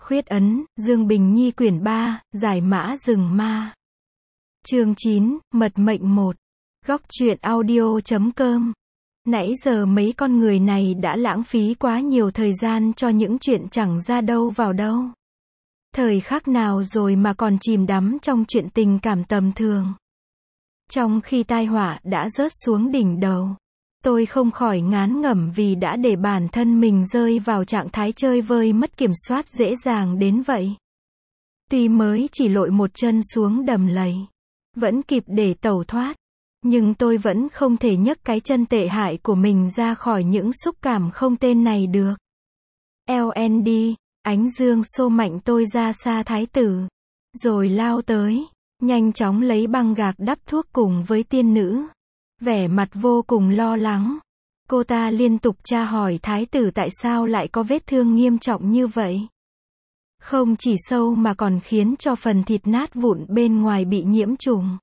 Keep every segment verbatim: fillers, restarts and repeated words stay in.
Khuyết ấn, Dương Bình Nhi quyển ba, Giải mã rừng ma. Chương chín, Mật mệnh một. Góc truyện audio chấm com. Nãy giờ mấy con người này đã lãng phí quá nhiều thời gian cho những chuyện chẳng ra đâu vào đâu. Thời khắc nào rồi mà còn chìm đắm trong chuyện tình cảm tầm thường. Trong khi tai họa đã rớt xuống đỉnh đầu, tôi không khỏi ngán ngẩm vì đã để bản thân mình rơi vào trạng thái chơi vơi mất kiểm soát dễ dàng đến vậy. Tuy mới chỉ lội một chân xuống đầm lầy, vẫn kịp để tẩu thoát, nhưng tôi vẫn không thể nhấc cái chân tệ hại của mình ra khỏi những xúc cảm không tên này được. lờ en đê, ánh dương xô mạnh tôi ra xa thái tử, rồi lao tới, nhanh chóng lấy băng gạc đắp thuốc cùng với tiên nữ. Vẻ mặt vô cùng lo lắng. Cô ta liên tục tra hỏi thái tử tại sao lại có vết thương nghiêm trọng như vậy. Không chỉ sâu mà còn khiến cho phần thịt nát vụn bên ngoài bị nhiễm trùng,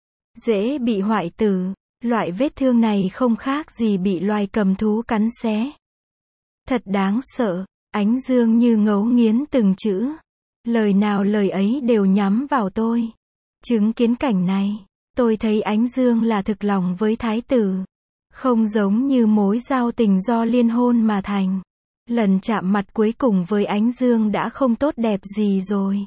dễ bị hoại tử. Loại vết thương này không khác gì bị loài cầm thú cắn xé. Thật đáng sợ. Ánh dương như ngấu nghiến từng chữ. Lời nào lời ấy đều nhắm vào tôi. Chứng kiến cảnh này, tôi thấy ánh dương là thực lòng với thái tử. Không giống như mối giao tình do liên hôn mà thành. Lần chạm mặt cuối cùng với ánh dương đã không tốt đẹp gì rồi.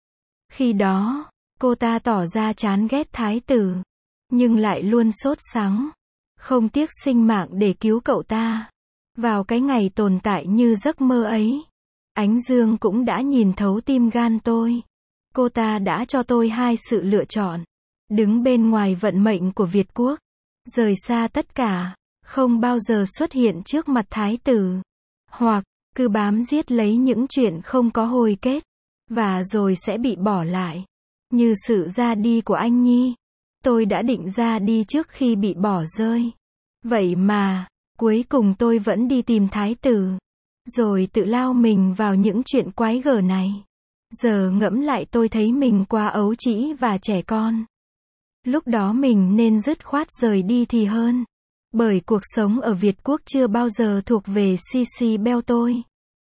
Khi đó, cô ta tỏ ra chán ghét thái tử, nhưng lại luôn sốt sắng, không tiếc sinh mạng để cứu cậu ta. Vào cái ngày tồn tại như giấc mơ ấy, ánh dương cũng đã nhìn thấu tim gan tôi. Cô ta đã cho tôi hai sự lựa chọn. Đứng bên ngoài vận mệnh của Việt Quốc, rời xa tất cả, không bao giờ xuất hiện trước mặt thái tử, hoặc cứ bám giết lấy những chuyện không có hồi kết, và rồi sẽ bị bỏ lại. Như sự ra đi của anh Nhi, tôi đã định ra đi trước khi bị bỏ rơi. Vậy mà, cuối cùng tôi vẫn đi tìm thái tử, rồi tự lao mình vào những chuyện quái gở này. Giờ ngẫm lại tôi thấy mình quá ấu trĩ và trẻ con. Lúc đó mình nên dứt khoát rời đi thì hơn. Bởi cuộc sống ở Việt Quốc chưa bao giờ thuộc về xê xê Bell tôi.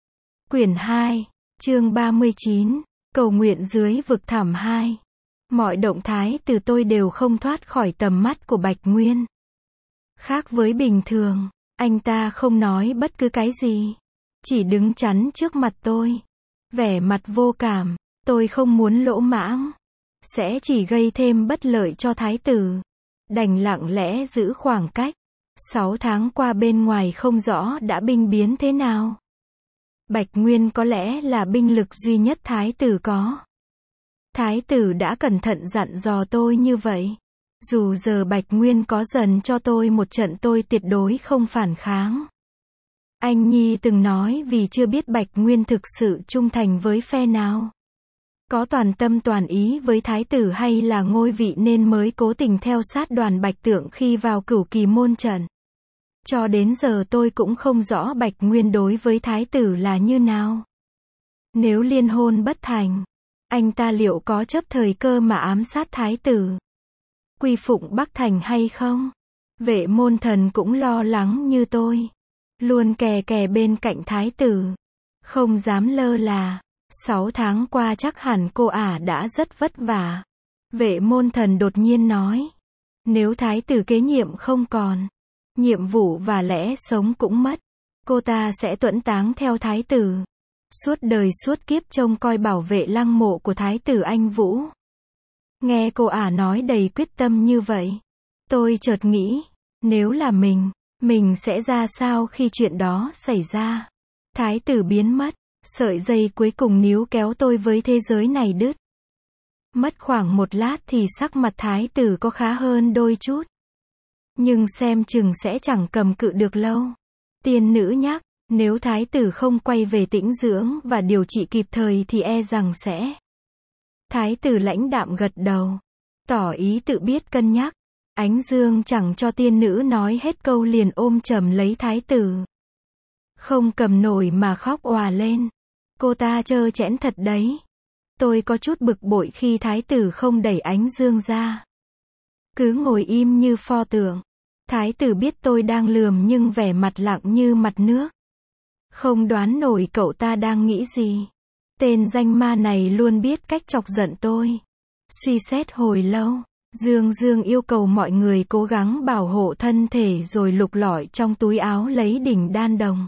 Quyển hai, chương ba mươi chín, Cầu nguyện dưới vực thẳm hai. Mọi động thái từ tôi đều không thoát khỏi tầm mắt của Bạch Nguyên. Khác với bình thường, anh ta không nói bất cứ cái gì, chỉ đứng chắn trước mặt tôi. Vẻ mặt vô cảm, tôi không muốn lỗ mãng, sẽ chỉ gây thêm bất lợi cho thái tử. Đành lặng lẽ giữ khoảng cách. Sáu tháng qua bên ngoài không rõ đã binh biến thế nào. Bạch Nguyên có lẽ là binh lực duy nhất thái tử có. Thái tử đã cẩn thận dặn dò tôi như vậy. Dù giờ Bạch Nguyên có dần cho tôi một trận tôi tuyệt đối không phản kháng. Anh Nhi từng nói vì chưa biết Bạch Nguyên thực sự trung thành với phe nào. Có toàn tâm toàn ý với thái tử hay là ngôi vị nên mới cố tình theo sát Đoàn Bạch Tượng khi vào Cửu Kỳ môn trận. Cho đến giờ tôi cũng không rõ Bạch Nguyên đối với thái tử là như nào. Nếu liên hôn bất thành, anh ta liệu có chấp thời cơ mà ám sát thái tử, quy phụng Bắc Thành hay không? Vệ Môn Thần cũng lo lắng như tôi, luôn kè kè bên cạnh thái tử, không dám lơ là. Sáu tháng qua chắc hẳn cô ả đã rất vất vả. Vệ Môn Thần đột nhiên nói, nếu thái tử kế nhiệm không còn, nhiệm vụ và lẽ sống cũng mất, cô ta sẽ tuẫn táng theo thái tử, suốt đời suốt kiếp trông coi bảo vệ lăng mộ của thái tử Anh Vũ. Nghe cô ả nói đầy quyết tâm như vậy, tôi chợt nghĩ, nếu là mình, mình sẽ ra sao khi chuyện đó xảy ra. Thái tử biến mất, sợi dây cuối cùng níu kéo tôi với thế giới này đứt. Mất khoảng một lát thì sắc mặt thái tử có khá hơn đôi chút. Nhưng xem chừng sẽ chẳng cầm cự được lâu. Tiên nữ nhắc, nếu thái tử không quay về tĩnh dưỡng và điều trị kịp thời thì e rằng sẽ. Thái tử lãnh đạm gật đầu, tỏ ý tự biết cân nhắc. Ánh dương chẳng cho tiên nữ nói hết câu liền ôm chầm lấy thái tử. Không cầm nổi mà khóc òa lên. Cô ta trơ trẽn thật đấy. Tôi có chút bực bội khi thái tử không đẩy ánh dương ra, cứ ngồi im như pho tượng. Thái tử biết tôi đang lườm nhưng vẻ mặt lặng như mặt nước. Không đoán nổi cậu ta đang nghĩ gì. Tên danh ma này luôn biết cách chọc giận tôi. Suy xét hồi lâu, Dương Dương yêu cầu mọi người cố gắng bảo hộ thân thể rồi lục lọi trong túi áo lấy đỉnh đan đồng.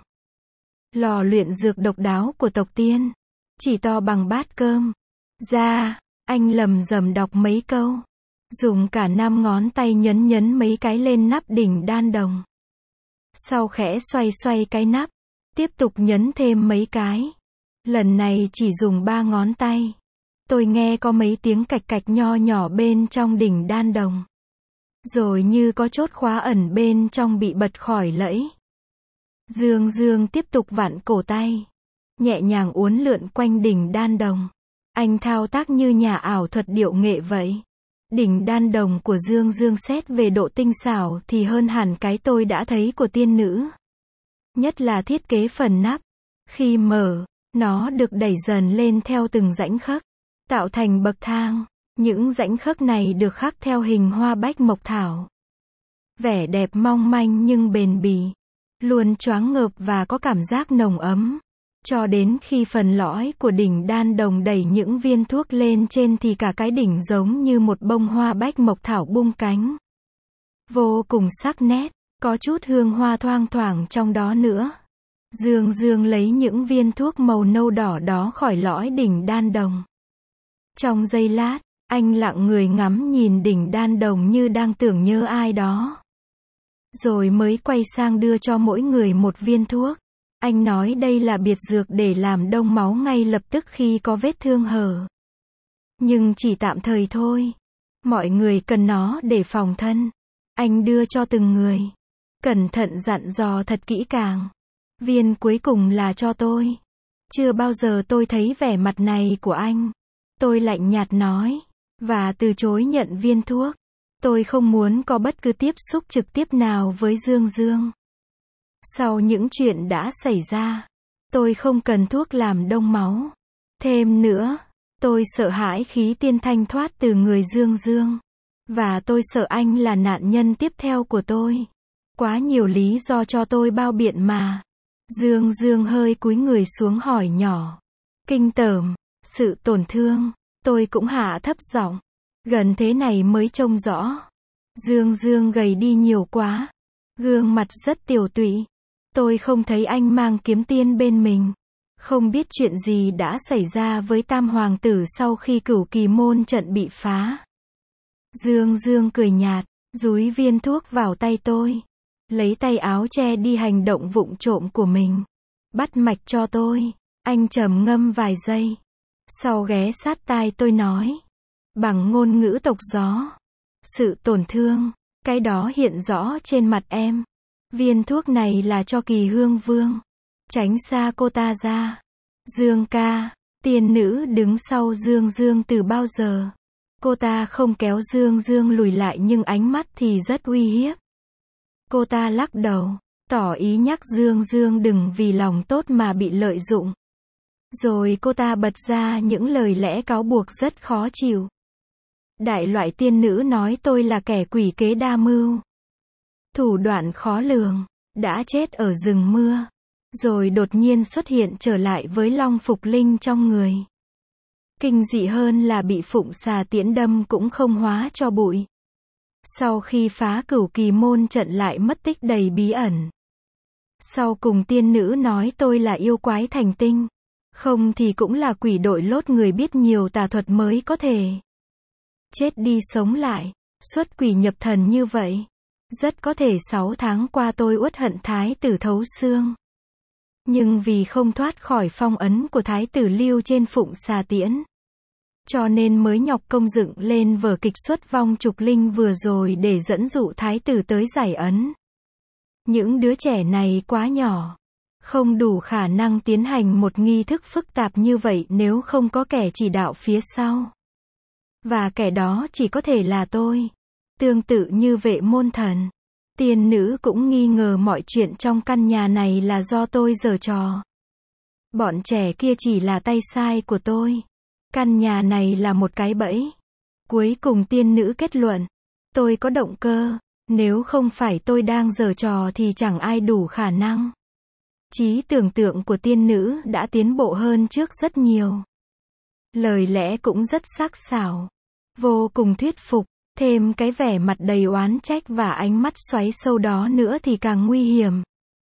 Lò luyện dược độc đáo của tộc Tiên, chỉ to bằng bát cơm. Ra, anh lầm rầm đọc mấy câu. Dùng cả năm ngón tay nhấn nhấn mấy cái lên nắp đỉnh đan đồng. Sau khẽ xoay xoay cái nắp, tiếp tục nhấn thêm mấy cái. Lần này chỉ dùng ba ngón tay. Tôi nghe có mấy tiếng cạch cạch nho nhỏ bên trong đỉnh đan đồng. Rồi như có chốt khóa ẩn bên trong bị bật khỏi lẫy. Dương Dương tiếp tục vặn cổ tay. Nhẹ nhàng uốn lượn quanh đỉnh đan đồng. Anh thao tác như nhà ảo thuật điệu nghệ vậy. Đỉnh đan đồng của Dương Dương xét về độ tinh xảo thì hơn hẳn cái tôi đã thấy của tiên nữ. Nhất là thiết kế phần nắp. Khi mở, nó được đẩy dần lên theo từng rãnh khắc, tạo thành bậc thang. Những rãnh khắc này được khắc theo hình hoa bách mộc thảo. Vẻ đẹp mong manh nhưng bền bỉ. Luôn choáng ngợp và có cảm giác nồng ấm. Cho đến khi phần lõi của đỉnh đan đồng đẩy những viên thuốc lên trên thì cả cái đỉnh giống như một bông hoa bách mộc thảo bung cánh. Vô cùng sắc nét, có chút hương hoa thoang thoảng trong đó nữa. Dương Dương lấy những viên thuốc màu nâu đỏ đó khỏi lõi đỉnh đan đồng. Trong giây lát, anh lặng người ngắm nhìn đỉnh đan đồng như đang tưởng nhớ ai đó. Rồi mới quay sang đưa cho mỗi người một viên thuốc. Anh nói đây là biệt dược để làm đông máu ngay lập tức khi có vết thương hở. Nhưng chỉ tạm thời thôi. Mọi người cần nó để phòng thân. Anh đưa cho từng người. Cẩn thận dặn dò thật kỹ càng. Viên cuối cùng là cho tôi. Chưa bao giờ tôi thấy vẻ mặt này của anh. Tôi lạnh nhạt nói. Và từ chối nhận viên thuốc. Tôi không muốn có bất cứ tiếp xúc trực tiếp nào với Dương Dương. Sau những chuyện đã xảy ra, tôi không cần thuốc làm đông máu. Thêm nữa, tôi sợ hãi khí tiên thanh thoát từ người Dương Dương. Và tôi sợ anh là nạn nhân tiếp theo của tôi. Quá nhiều lý do cho tôi bao biện mà. Dương Dương hơi cúi người xuống hỏi nhỏ. Kinh tởm, sự tổn thương. Tôi cũng hạ thấp giọng. Gần thế này mới trông rõ. Dương Dương gầy đi nhiều quá. Gương mặt rất tiều tụy. Tôi không thấy anh mang kiếm tiên bên mình. Không biết chuyện gì đã xảy ra với Tam Hoàng tử sau khi Cửu Kỳ môn trận bị phá. Dương Dương cười nhạt, dúi viên thuốc vào tay tôi. Lấy tay áo che đi hành động vụng trộm của mình. Bắt mạch cho tôi. Anh trầm ngâm vài giây. Sau ghé sát tai tôi nói. Bằng ngôn ngữ tộc gió. Sự tổn thương. Cái đó hiện rõ trên mặt em. Viên thuốc này là cho Kỳ Hương Vương. Tránh xa cô ta ra. Dương ca. Tiên nữ đứng sau Dương Dương từ bao giờ. Cô ta không kéo Dương Dương lùi lại nhưng ánh mắt thì rất uy hiếp. Cô ta lắc đầu. Tỏ ý nhắc Dương Dương đừng vì lòng tốt mà bị lợi dụng. Rồi cô ta bật ra những lời lẽ cáo buộc rất khó chịu. Đại loại tiên nữ nói tôi là kẻ quỷ kế đa mưu. Thủ đoạn khó lường. Đã chết ở rừng mưa. Rồi đột nhiên xuất hiện trở lại với long phục linh trong người. Kinh dị hơn là bị phụng xà tiễn đâm cũng không hóa cho bụi. Sau khi phá Cửu Kỳ môn trận lại mất tích đầy bí ẩn. Sau cùng tiên nữ nói tôi là yêu quái thành tinh. Không thì cũng là quỷ đội lốt người biết nhiều tà thuật mới có thể. Chết đi sống lại. Xuất quỷ nhập thần như vậy. Rất có thể sáu tháng qua tôi uất hận thái tử thấu xương. Nhưng vì không thoát khỏi phong ấn của thái tử lưu trên phụng xà tiễn. Cho nên mới nhọc công dựng lên vở kịch xuất vong trục linh vừa rồi để dẫn dụ thái tử tới giải ấn. Những đứa trẻ này quá nhỏ. Không đủ khả năng tiến hành một nghi thức phức tạp như vậy nếu không có kẻ chỉ đạo phía sau. Và kẻ đó chỉ có thể là tôi. Tương tự như Vệ Môn Thần. Tiên nữ cũng nghi ngờ mọi chuyện trong căn nhà này là do tôi giở trò. Bọn trẻ kia chỉ là tay sai của tôi. Căn nhà này là một cái bẫy. Cuối cùng tiên nữ kết luận. Tôi có động cơ. Nếu không phải tôi đang giở trò thì chẳng ai đủ khả năng. Trí tưởng tượng của tiên nữ đã tiến bộ hơn trước rất nhiều. Lời lẽ cũng rất sắc sảo, vô cùng thuyết phục, thêm cái vẻ mặt đầy oán trách và ánh mắt xoáy sâu đó nữa thì càng nguy hiểm.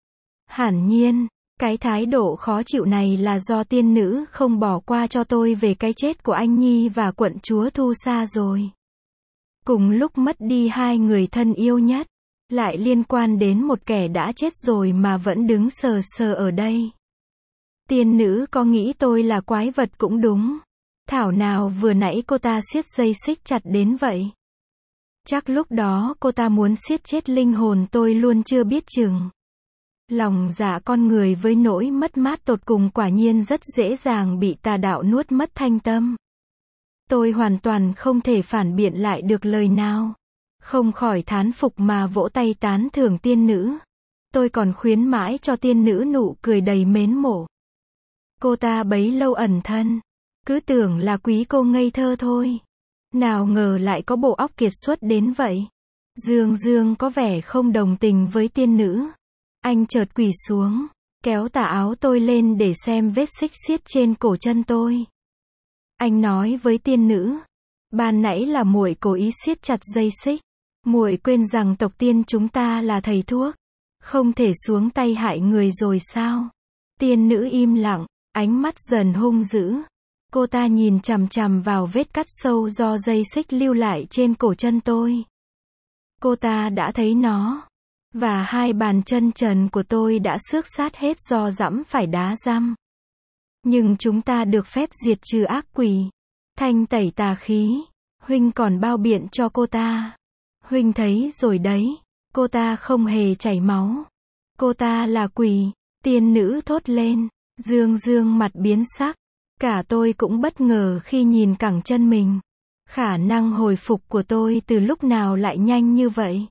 Hẳn nhiên, cái thái độ khó chịu này là do tiên nữ không bỏ qua cho tôi về cái chết của anh Nhi và quận chúa Thu Sa rồi. Cùng lúc mất đi hai người thân yêu nhất, lại liên quan đến một kẻ đã chết rồi mà vẫn đứng sờ sờ ở đây. Tiên nữ có nghĩ tôi là quái vật cũng đúng. Thảo nào vừa nãy cô ta siết dây xích chặt đến vậy. Chắc lúc đó cô ta muốn siết chết linh hồn tôi luôn chưa biết chừng. Lòng dạ con người với nỗi mất mát tột cùng quả nhiên rất dễ dàng bị tà đạo nuốt mất thanh tâm. Tôi hoàn toàn không thể phản biện lại được lời nào. Không khỏi thán phục mà vỗ tay tán thưởng tiên nữ. Tôi còn khuyến mãi cho tiên nữ nụ cười đầy mến mộ. Cô ta bấy lâu ẩn thân, cứ tưởng là quý cô ngây thơ thôi. Nào ngờ lại có bộ óc kiệt xuất đến vậy. Dương Dương có vẻ không đồng tình với tiên nữ. Anh chợt quỳ xuống, kéo tà áo tôi lên để xem vết xích xiết trên cổ chân tôi. Anh nói với tiên nữ, ban nãy là muội cố ý siết chặt dây xích. Muội quên rằng tộc tiên chúng ta là thầy thuốc, không thể xuống tay hại người rồi sao? Tiên nữ im lặng, ánh mắt dần hung dữ. Cô ta nhìn chằm chằm vào vết cắt sâu do dây xích lưu lại trên cổ chân tôi. Cô ta đã thấy nó, và hai bàn chân trần của tôi đã xước sát hết do dẫm phải đá răm. Nhưng chúng ta được phép diệt trừ ác quỷ, thanh tẩy tà khí. Huynh còn bao biện cho cô ta. Huynh thấy rồi đấy, cô ta không hề chảy máu. Cô ta là quỷ, tiên nữ thốt lên. Dương Dương mặt biến sắc. Cả tôi cũng bất ngờ khi nhìn cẳng chân mình. Khả năng hồi phục của tôi từ lúc nào lại nhanh như vậy?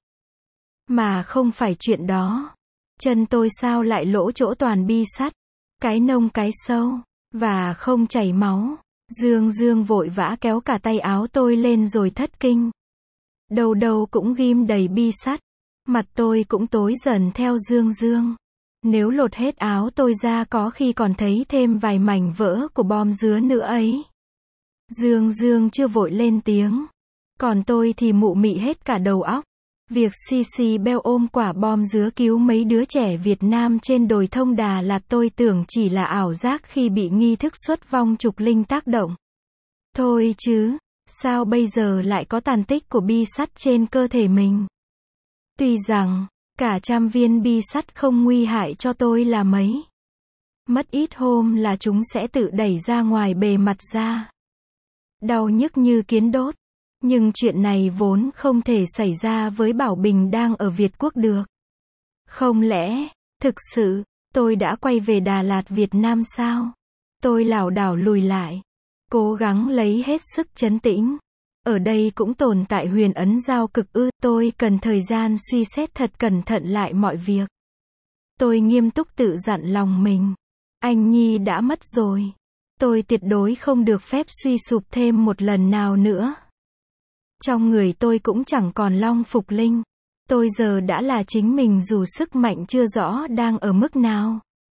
Mà không phải chuyện đó. Chân tôi sao lại lỗ chỗ toàn bi sắt, cái nông cái sâu, và không chảy máu. Dương Dương vội vã kéo cả tay áo tôi lên rồi thất kinh. Đầu đầu cũng ghim đầy bi sắt. Mặt tôi cũng tối dần theo Dương Dương. Nếu lột hết áo tôi ra có khi còn thấy thêm vài mảnh vỡ của bom dứa nữa ấy. Dương Dương chưa vội lên tiếng. Còn tôi thì mụ mị hết cả đầu óc. Việc xê xê Bell ôm quả bom dứa cứu mấy đứa trẻ Việt Nam trên đồi Thông Đà Lạt tôi tưởng chỉ là ảo giác khi bị nghi thức xuất vong trục linh tác động. Thôi chứ, sao bây giờ lại có tàn tích của bi sắt trên cơ thể mình? Tuy rằng, cả trăm viên bi sắt không nguy hại cho tôi là mấy. Mất ít hôm là chúng sẽ tự đẩy ra ngoài bề mặt da. Đau nhức như kiến đốt. Nhưng chuyện này vốn không thể xảy ra với Bảo Bình đang ở Việt Quốc được. Không lẽ, thực sự, tôi đã quay về Đà Lạt Việt Nam sao? Tôi lảo đảo lùi lại, cố gắng lấy hết sức trấn tĩnh. Ở đây cũng tồn tại huyền ấn giao cực ư, tôi cần thời gian suy xét thật cẩn thận lại mọi việc. Tôi nghiêm túc tự dặn lòng mình. Anh Nhi đã mất rồi. Tôi tuyệt đối không được phép suy sụp thêm một lần nào nữa. Trong người tôi cũng chẳng còn long phục linh. Tôi giờ đã là chính mình dù sức mạnh chưa rõ đang ở mức nào.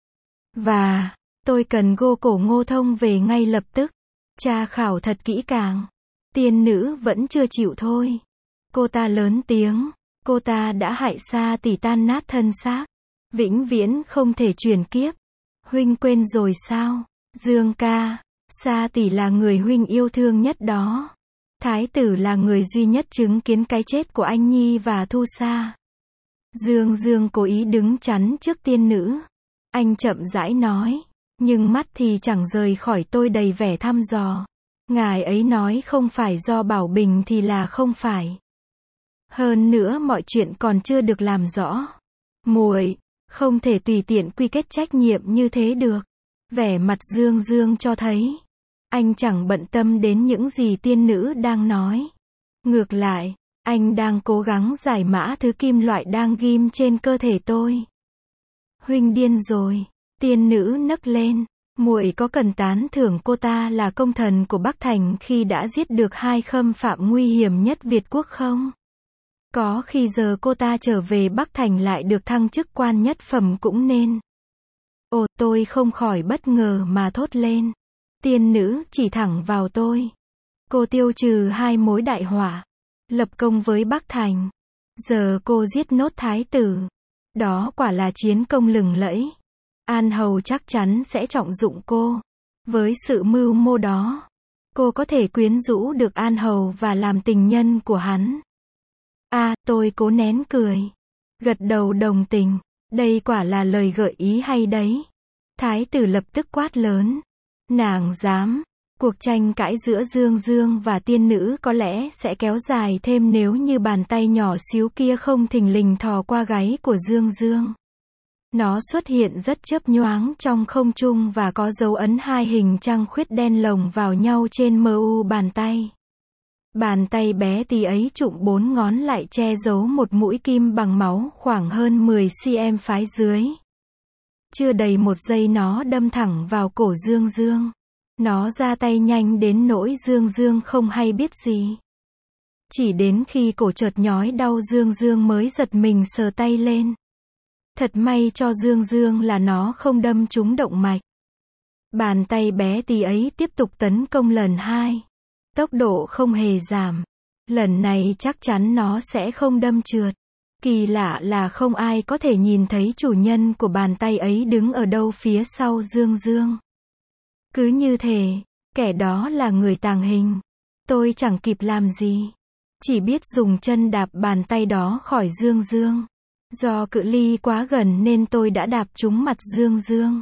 Và, tôi cần gô cổ Ngô Thông về ngay lập tức. Tra khảo thật kỹ càng. Tiên nữ vẫn chưa chịu thôi. Cô ta lớn tiếng. Cô ta đã hại Sa Tỷ tan nát thân xác. Vĩnh viễn không thể chuyển kiếp. Huynh quên rồi sao? Dương ca, Sa Tỷ là người huynh yêu thương nhất đó. Thái tử là người duy nhất chứng kiến cái chết của anh Nhi và Thu Sa. Dương Dương cố ý đứng chắn trước tiên nữ. Anh chậm rãi nói, nhưng mắt thì chẳng rời khỏi tôi đầy vẻ thăm dò. Ngài ấy nói không phải do Bảo Bình thì là không phải. Hơn nữa mọi chuyện còn chưa được làm rõ. Muội, không thể tùy tiện quy kết trách nhiệm như thế được. Vẻ mặt Dương Dương cho thấy anh chẳng bận tâm đến những gì tiên nữ đang nói. Ngược lại, anh đang cố gắng giải mã thứ kim loại đang ghim trên cơ thể tôi. Huynh điên rồi, tiên nữ nấc lên. Muội có cần tán thưởng cô ta là công thần của Bắc Thành khi đã giết được hai khâm phạm nguy hiểm nhất Việt Quốc không? Có khi giờ cô ta trở về Bắc Thành lại được thăng chức quan nhất phẩm cũng nên. Ồ, tôi không khỏi bất ngờ mà thốt lên. Tiên nữ chỉ thẳng vào tôi. Cô tiêu trừ hai mối đại họa. Lập công với Bắc Thành. Giờ cô giết nốt thái tử. Đó quả là chiến công lừng lẫy. An Hầu chắc chắn sẽ trọng dụng cô. Với sự mưu mô đó, cô có thể quyến rũ được An Hầu và làm tình nhân của hắn. À, tôi cố nén cười. Gật đầu đồng tình. Đây quả là lời gợi ý hay đấy. Thái tử lập tức quát lớn. Nàng dám. Cuộc tranh cãi giữa Dương Dương và tiên nữ có lẽ sẽ kéo dài thêm nếu như bàn tay nhỏ xíu kia không thình lình thò qua gáy của Dương Dương. Nó xuất hiện rất chớp nhoáng trong không trung và có dấu ấn hai hình trăng khuyết đen lồng vào nhau trên mu bàn tay. Bàn tay bé tí ấy trụng bốn ngón lại che giấu một mũi kim bằng máu khoảng hơn mười xăng-ti-mét phái dưới. Chưa đầy một giây nó đâm thẳng vào cổ Dương Dương. Nó ra tay nhanh đến nỗi Dương Dương không hay biết gì. Chỉ đến khi cổ chợt nhói đau Dương Dương mới giật mình sờ tay lên. Thật may cho Dương Dương là nó không đâm trúng động mạch. Bàn tay bé tí ấy tiếp tục tấn công lần hai. Tốc độ không hề giảm. Lần này chắc chắn nó sẽ không đâm trượt. Kỳ lạ là không ai có thể nhìn thấy chủ nhân của bàn tay ấy đứng ở đâu phía sau Dương Dương. Cứ như thế, kẻ đó là người tàng hình. Tôi chẳng kịp làm gì. Chỉ biết dùng chân đạp bàn tay đó khỏi Dương Dương. Do cự ly quá gần nên tôi đã đạp trúng mặt Dương Dương.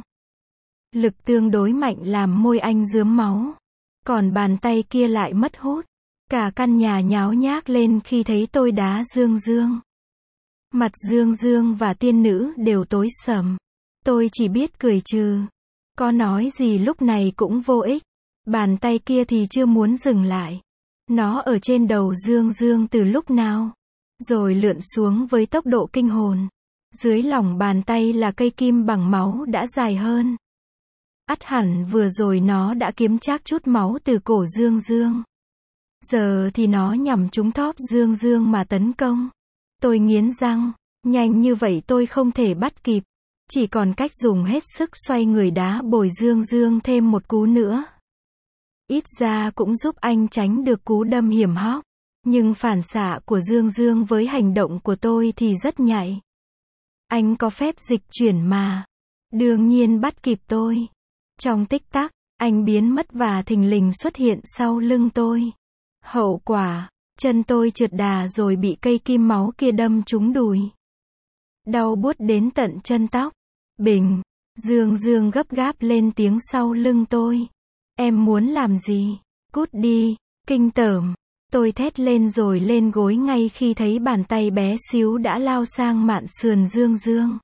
Lực tương đối mạnh làm môi anh rướm máu. Còn bàn tay kia lại mất hút. Cả căn nhà nháo nhác lên khi thấy tôi đá Dương Dương. Mặt Dương Dương và tiên nữ đều tối sầm. Tôi chỉ biết cười trừ. Có nói gì lúc này cũng vô ích. Bàn tay kia thì chưa muốn dừng lại. Nó ở trên đầu Dương Dương từ lúc nào. Rồi lượn xuống với tốc độ kinh hồn. Dưới lòng bàn tay là cây kim bằng máu đã dài hơn. Ắt hẳn vừa rồi nó đã kiếm trác chút máu từ cổ Dương Dương. Giờ thì nó nhằm trúng thóp Dương Dương mà tấn công. Tôi nghiến răng. Nhanh như vậy tôi không thể bắt kịp. Chỉ còn cách dùng hết sức xoay người đá bồi Dương Dương thêm một cú nữa. Ít ra cũng giúp anh tránh được cú đâm hiểm hóc. Nhưng phản xạ của Dương Dương với hành động của tôi thì rất nhạy. Anh có phép dịch chuyển mà. Đương nhiên bắt kịp tôi. Trong tích tắc, anh biến mất và thình lình xuất hiện sau lưng tôi. Hậu quả, chân tôi trượt đà rồi bị cây kim máu kia đâm trúng đùi. Đau buốt đến tận chân tóc. Bình, Dương Dương gấp gáp lên tiếng sau lưng tôi. Em muốn làm gì? Cút đi, kinh tởm. Tôi thét lên rồi lên gối ngay khi thấy bàn tay bé xíu đã lao sang mạn sườn Dương Dương.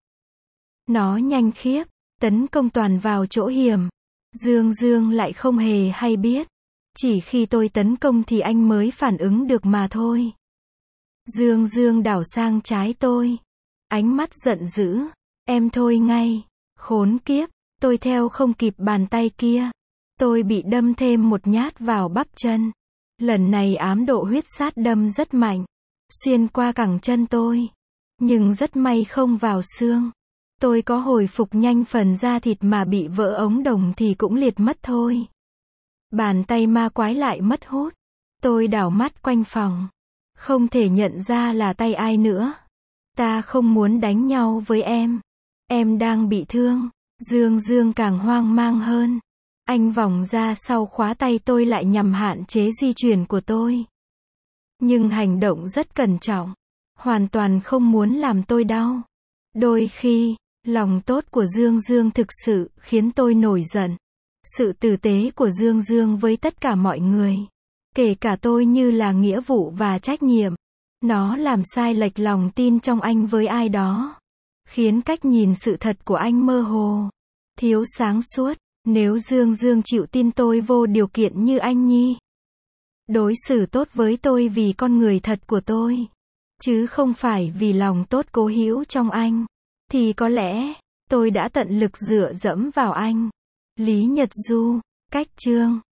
Nó nhanh khiếp, tấn công toàn vào chỗ hiểm. Dương Dương lại không hề hay biết. Chỉ khi tôi tấn công thì anh mới phản ứng được mà thôi. Dương Dương đảo sang trái tôi. Ánh mắt giận dữ. Em thôi ngay. Khốn kiếp. Tôi theo không kịp bàn tay kia. Tôi bị đâm thêm một nhát vào bắp chân. Lần này ám độ huyết sát đâm rất mạnh. Xuyên qua cẳng chân tôi. Nhưng rất may không vào xương. Tôi có hồi phục nhanh phần da thịt mà bị vỡ ống đồng thì cũng liệt mất thôi. Bàn tay ma quái lại mất hút. Tôi đảo mắt quanh phòng. Không thể nhận ra là tay ai nữa. Ta không muốn đánh nhau với em. Em đang bị thương. Dương Dương càng hoang mang hơn. Anh vòng ra sau khóa tay tôi lại nhằm hạn chế di chuyển của tôi. Nhưng hành động rất cẩn trọng. Hoàn toàn không muốn làm tôi đau. Đôi khi, lòng tốt của Dương Dương thực sự khiến tôi nổi giận. Sự tử tế của Dương Dương với tất cả mọi người. Kể cả tôi như là nghĩa vụ và trách nhiệm. Nó làm sai lệch lòng tin trong anh với ai đó. Khiến cách nhìn sự thật của anh mơ hồ. Thiếu sáng suốt. Nếu Dương Dương chịu tin tôi vô điều kiện như anh Nhi. Đối xử tốt với tôi vì con người thật của tôi. Chứ không phải vì lòng tốt cố hữu trong anh. Thì có lẽ, tôi đã tận lực dựa dẫm vào anh. Lý Nhật Du, Cách Chương.